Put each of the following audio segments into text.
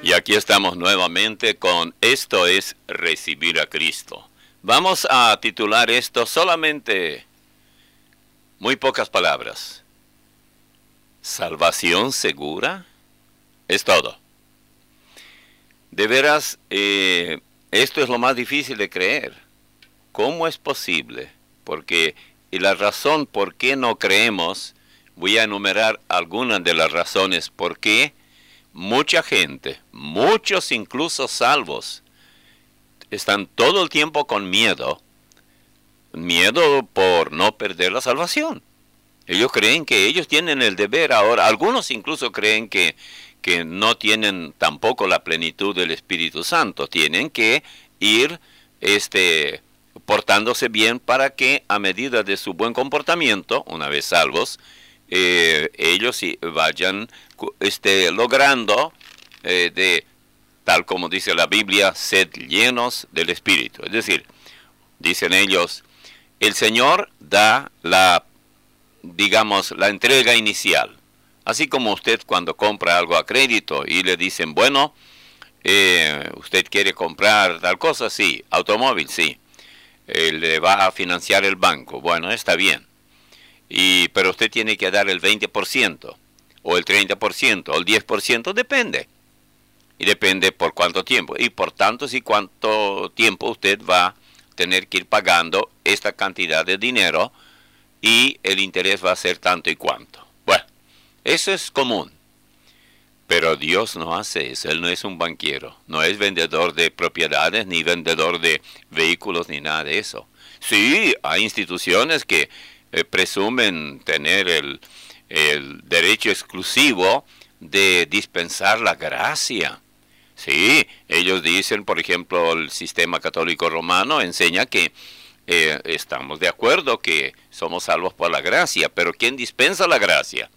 Y aquí estamos nuevamente con Esto es Recibir a Cristo. Vamos a titular esto solamente muy pocas palabras. ¿Salvación segura? Es todo. De veras, esto es lo más difícil de creer. ¿Cómo es posible? Porque, y la razón por qué no creemos, voy a enumerar algunas de las razones por qué mucha gente, muchos incluso salvos, están todo el tiempo con miedo por no perder la salvación. Ellos creen que ellos tienen el deber ahora, algunos incluso creen que no tienen tampoco la plenitud del Espíritu Santo, tienen que ir portándose bien para que a medida de su buen comportamiento, una vez salvos, ellos vayan logrando, tal como dice la Biblia, sed llenos del Espíritu. Es decir, dicen ellos, el Señor da la entrega inicial. Así como usted cuando compra algo a crédito y le dicen, bueno, usted quiere comprar tal cosa, sí, automóvil, sí, le va a financiar el banco, bueno, está bien. Pero usted tiene que dar el 20%, o el 30%, o el 10%, depende. Y depende por cuánto tiempo. Y por tanto, si cuánto tiempo usted va a tener que ir pagando esta cantidad de dinero, y el interés va a ser tanto y cuánto. Bueno, eso es común. Pero Dios no hace eso. Él no es un banquero. No es vendedor de propiedades, ni vendedor de vehículos, ni nada de eso. Sí, hay instituciones que presumen tener el derecho exclusivo de dispensar la gracia. Sí, ellos dicen, por ejemplo, el sistema católico romano enseña que estamos de acuerdo que somos salvos por la gracia, pero ¿quién dispensa la gracia?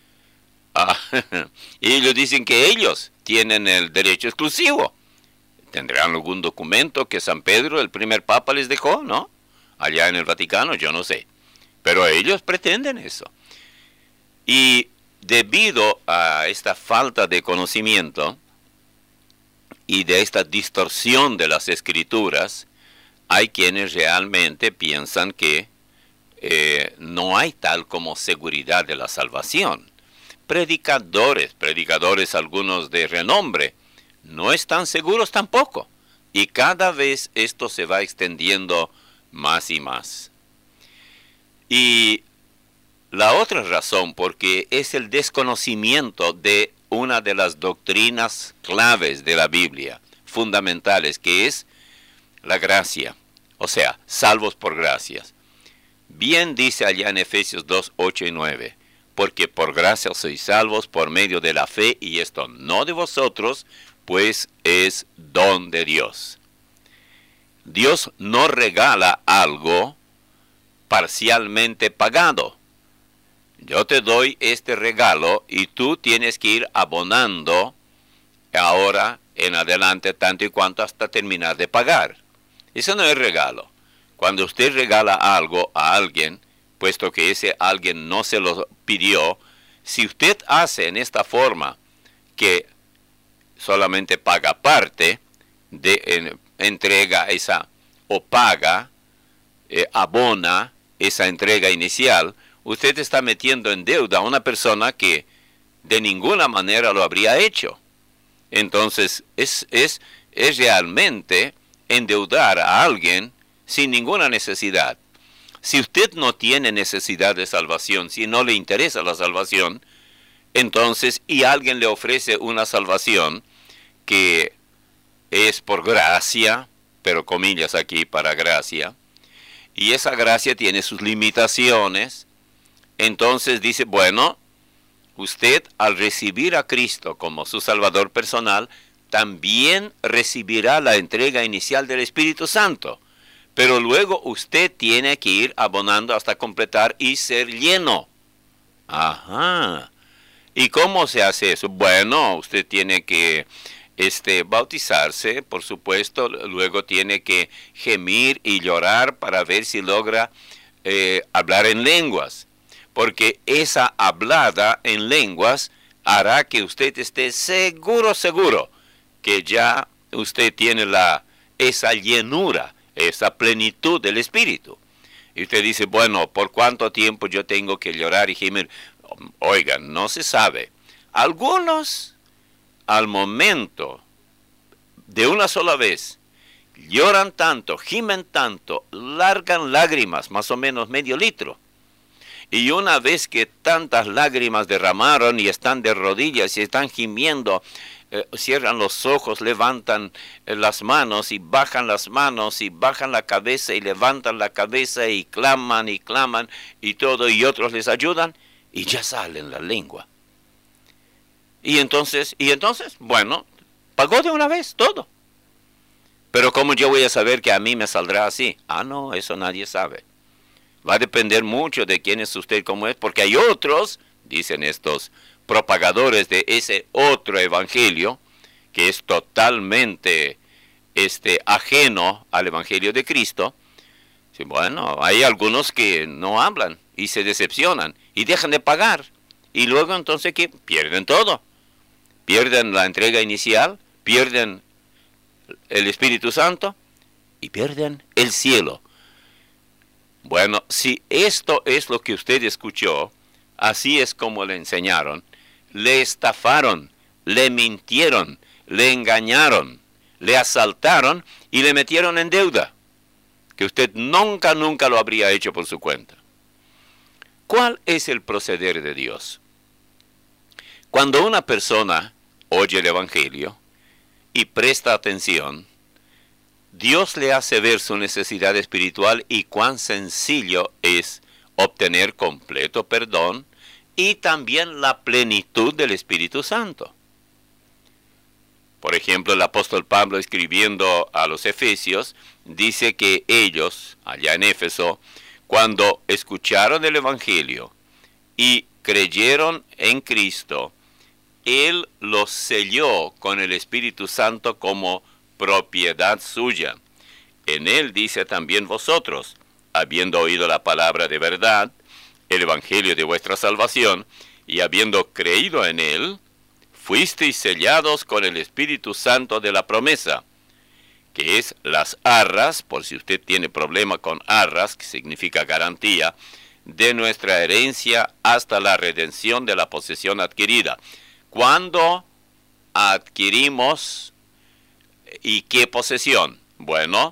Y ellos dicen que ellos tienen el derecho exclusivo. ¿Tendrán algún documento que San Pedro, el primer papa, les dejó, no? Allá en el Vaticano, yo no sé. Pero ellos pretenden eso. Y debido a esta falta de conocimiento y de esta distorsión de las Escrituras, hay quienes realmente piensan que no hay tal como seguridad de la salvación. Predicadores algunos de renombre, no están seguros tampoco. Y cada vez esto se va extendiendo más y más. Y la otra razón, porque es el desconocimiento de una de las doctrinas claves de la Biblia, fundamentales, que es la gracia, o sea, salvos por gracias. Bien dice allá en Efesios 2, 8 y 9, porque por gracia sois salvos por medio de la fe, y esto no de vosotros, pues es don de Dios. Dios no regala algo parcialmente pagado. Yo te doy este regalo y tú tienes que ir abonando ahora en adelante tanto y cuanto hasta terminar de pagar. Eso no es regalo. Cuando usted regala algo a alguien, puesto que ese alguien no se lo pidió, si usted hace en esta forma que solamente paga parte, entrega esa o paga, abona esa entrega inicial, usted está metiendo en deuda a una persona que de ninguna manera lo habría hecho. Entonces, es realmente endeudar a alguien sin ninguna necesidad. Si usted no tiene necesidad de salvación, si no le interesa la salvación, entonces, y alguien le ofrece una salvación que es por gracia, pero comillas aquí para gracia, y esa gracia tiene sus limitaciones, entonces dice, bueno, usted al recibir a Cristo como su Salvador personal, también recibirá la entrega inicial del Espíritu Santo. Pero luego usted tiene que ir abonando hasta completar y ser lleno. Ajá. ¿Y cómo se hace eso? Bueno, usted tiene que bautizarse, por supuesto. Luego tiene que gemir y llorar para ver si logra hablar en lenguas. Porque esa hablada en lenguas hará que usted esté seguro que ya usted tiene esa llenura, esa plenitud del Espíritu. Y usted dice, bueno, ¿por cuánto tiempo yo tengo que llorar y gemir? Oigan, no se sabe. Algunos, al momento, de una sola vez, lloran tanto, gimen tanto, largan lágrimas, más o menos medio litro. Y una vez que tantas lágrimas derramaron y están de rodillas y están gimiendo, cierran los ojos, levantan las manos y bajan la cabeza y levantan la cabeza y claman y todo, y otros les ayudan y ya salen la lengua. Y entonces, bueno, pagó de una vez todo. Pero ¿cómo yo voy a saber que a mí me saldrá así? Ah, no, eso nadie sabe. Va a depender mucho de quién es usted, cómo es, porque hay otros, dicen estos propagadores de ese otro evangelio, que es totalmente ajeno al evangelio de Cristo. Bueno, hay algunos que no hablan y se decepcionan y dejan de pagar. Y luego entonces que pierden todo. Pierden la entrega inicial, pierden el Espíritu Santo y pierden el cielo. Bueno, si esto es lo que usted escuchó, así es como le enseñaron, le estafaron, le mintieron, le engañaron, le asaltaron y le metieron en deuda, que usted nunca lo habría hecho por su cuenta. ¿Cuál es el proceder de Dios? Cuando una persona oye el Evangelio y presta atención, Dios le hace ver su necesidad espiritual y cuán sencillo es obtener completo perdón y también la plenitud del Espíritu Santo. Por ejemplo, el apóstol Pablo, escribiendo a los Efesios, dice que ellos, allá en Éfeso, cuando escucharon el Evangelio y creyeron en Cristo, Él los selló con el Espíritu Santo como propiedad suya. En Él dice también vosotros, habiendo oído la palabra de verdad, el Evangelio de vuestra salvación, y habiendo creído en Él, fuisteis sellados con el Espíritu Santo de la promesa, que es las arras, por si usted tiene problema con arras, que significa garantía, de nuestra herencia hasta la redención de la posesión adquirida. ¿Cuándo adquirimos y qué posesión? Bueno,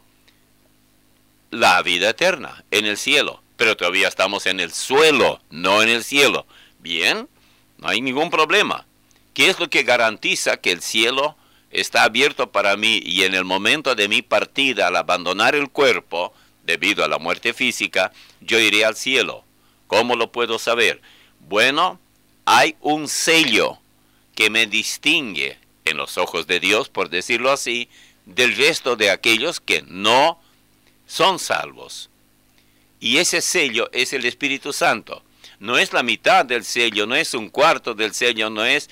la vida eterna en el cielo, pero todavía estamos en el suelo, no en el cielo. Bien, no hay ningún problema. ¿Qué es lo que garantiza que el cielo está abierto para mí y en el momento de mi partida, al abandonar el cuerpo, debido a la muerte física, yo iré al cielo? ¿Cómo lo puedo saber? Bueno, hay un sello que me distingue en los ojos de Dios, por decirlo así, del resto de aquellos que no son salvos. Y ese sello es el Espíritu Santo. No es la mitad del sello, no es un cuarto del sello, no es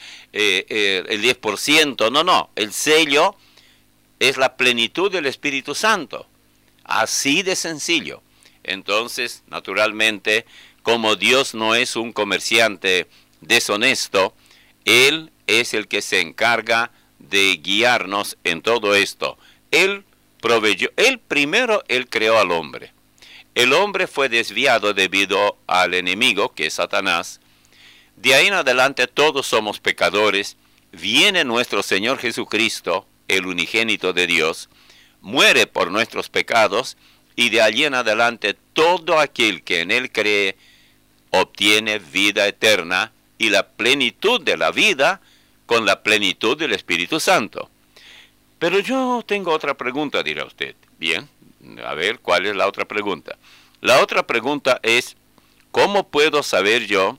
el 10%, no. El sello es la plenitud del Espíritu Santo. Así de sencillo. Entonces, naturalmente, como Dios no es un comerciante deshonesto, Él es el que se encarga de guiarnos en todo esto. Él proveyó, Él creó al hombre. El hombre fue desviado debido al enemigo, que es Satanás. De ahí en adelante todos somos pecadores. Viene nuestro Señor Jesucristo, el unigénito de Dios, muere por nuestros pecados, y de allí en adelante todo aquel que en Él cree obtiene vida eterna y la plenitud de la vida con la plenitud del Espíritu Santo. Pero yo tengo otra pregunta, dirá usted. Bien, a ver, ¿cuál es la otra pregunta? La otra pregunta es, ¿cómo puedo saber yo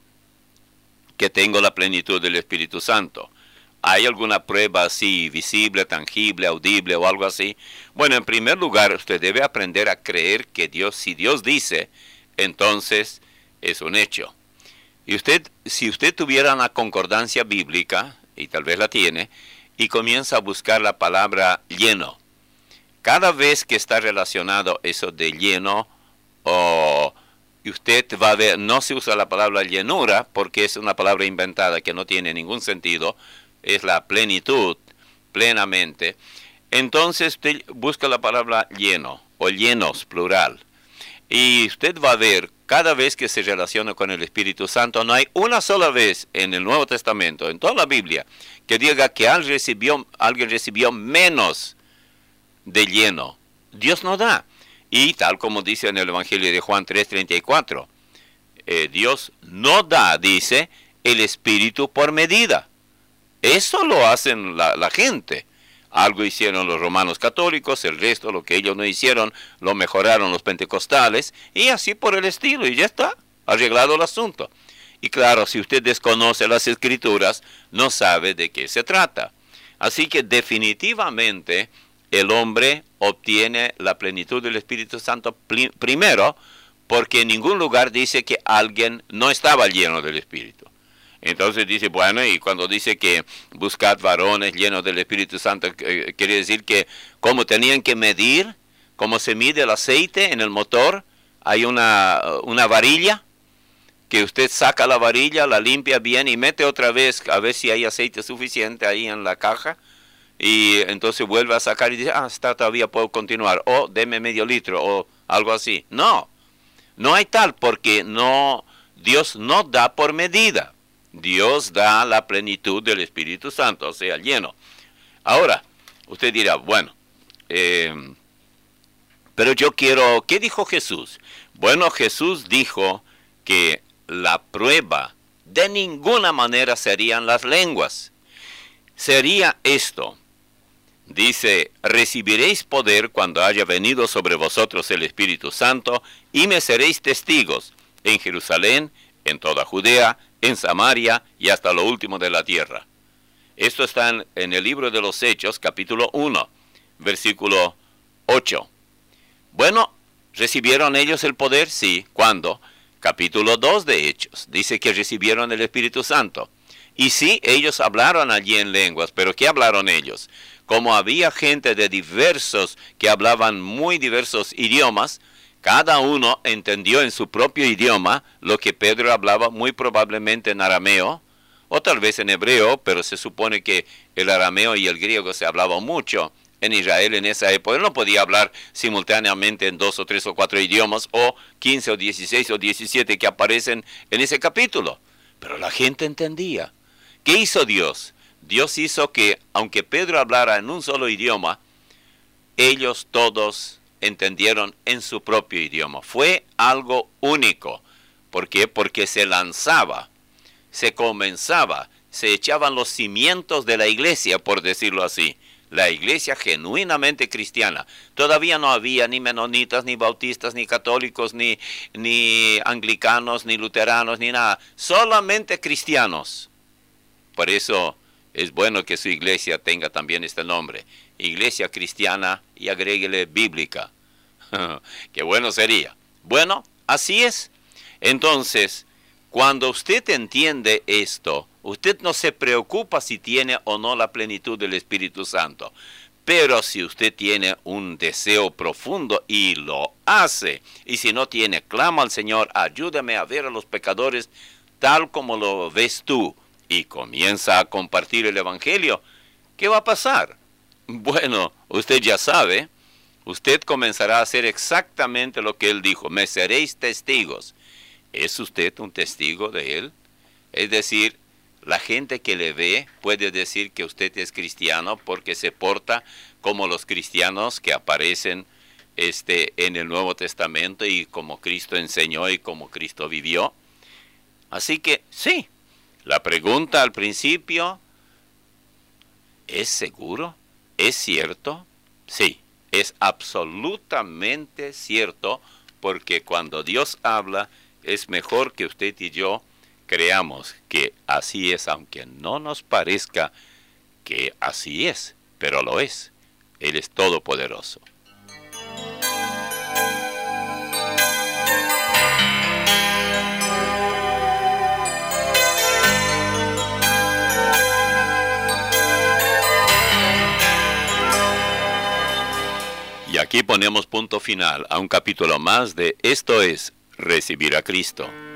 que tengo la plenitud del Espíritu Santo? ¿Hay alguna prueba así, visible, tangible, audible o algo así? Bueno, en primer lugar, usted debe aprender a creer que Dios, si Dios dice, entonces es un hecho. Y si usted tuviera una concordancia bíblica, y tal vez la tiene, y comienza a buscar la palabra lleno, cada vez que está relacionado eso de lleno, y usted va a ver, no se usa la palabra llenura, porque es una palabra inventada que no tiene ningún sentido, es la plenitud, plenamente, entonces usted busca la palabra lleno, o llenos, plural. Y usted va a ver, cada vez que se relaciona con el Espíritu Santo, no hay una sola vez en el Nuevo Testamento, en toda la Biblia, que diga que alguien recibió menos de lleno. Dios no da. Y tal como dice en el Evangelio de Juan 3:34, Dios no da, dice, el Espíritu por medida. Eso lo hacen la gente. Algo hicieron los romanos católicos, el resto, lo que ellos no hicieron, lo mejoraron los pentecostales, y así por el estilo, y ya está, arreglado el asunto. Y claro, si usted desconoce las Escrituras, no sabe de qué se trata. Así que definitivamente el hombre obtiene la plenitud del Espíritu Santo primero, porque en ningún lugar dice que alguien no estaba lleno del Espíritu. Entonces dice, bueno, y cuando dice que buscad varones llenos del Espíritu Santo, quiere decir que como tenían que medir, como se mide el aceite en el motor, hay una varilla, que usted saca la varilla, la limpia bien y mete otra vez a ver si hay aceite suficiente ahí en la caja, y entonces vuelve a sacar y dice, está, todavía puedo continuar, o deme medio litro, o algo así. No, no hay tal, porque Dios no da por medida. Dios da la plenitud del Espíritu Santo, o sea, lleno. Ahora, usted dirá, bueno, pero yo quiero, ¿qué dijo Jesús? Bueno, Jesús dijo que la prueba de ninguna manera serían las lenguas. Sería esto. Dice, recibiréis poder cuando haya venido sobre vosotros el Espíritu Santo, y me seréis testigos en Jerusalén, en toda Judea, en Samaria y hasta lo último de la tierra. Esto está en el libro de los Hechos, capítulo 1, versículo 8. Bueno, ¿recibieron ellos el poder? Sí. ¿Cuándo? Capítulo 2 de Hechos. Dice que recibieron el Espíritu Santo. Y sí, ellos hablaron allí en lenguas, pero ¿qué hablaron ellos? Como había gente de diversos, que hablaban muy diversos idiomas, cada uno entendió en su propio idioma lo que Pedro hablaba, muy probablemente en arameo, o tal vez en hebreo, pero se supone que el arameo y el griego se hablaban mucho en Israel en esa época. Él no podía hablar simultáneamente en 2 o 3 o 4 idiomas, o 15 o 16 o 17 que aparecen en ese capítulo. Pero la gente entendía. ¿Qué hizo Dios? Dios hizo que, aunque Pedro hablara en un solo idioma, ellos todos entendieron en su propio idioma. Fue algo único. ¿Por qué? Porque se lanzaba, se comenzaba, se echaban los cimientos de la iglesia, por decirlo así. La iglesia genuinamente cristiana. Todavía no había ni menonitas, ni bautistas, ni católicos, ni anglicanos, ni luteranos, ni nada. Solamente cristianos. Por eso es bueno que su iglesia tenga también este nombre. Iglesia cristiana, y agréguele bíblica. Qué bueno sería. Bueno, así es. Entonces, cuando usted entiende esto, usted no se preocupa si tiene o no la plenitud del Espíritu Santo. Pero si usted tiene un deseo profundo y lo hace, y si no tiene, clama al Señor, ayúdame a ver a los pecadores tal como lo ves tú, y comienza a compartir el Evangelio, ¿qué va a pasar? Bueno, usted ya sabe, usted comenzará a hacer exactamente lo que Él dijo, me seréis testigos. ¿Es usted un testigo de Él? Es decir, la gente que le ve puede decir que usted es cristiano porque se porta como los cristianos que aparecen en el Nuevo Testamento y como Cristo enseñó y como Cristo vivió. Así que sí, la pregunta al principio, ¿es seguro? ¿Es cierto? Sí, es absolutamente cierto, porque cuando Dios habla, es mejor que usted y yo creamos que así es, aunque no nos parezca que así es, pero lo es. Él es todopoderoso. Y aquí ponemos punto final a un capítulo más de Esto es Recibir a Cristo.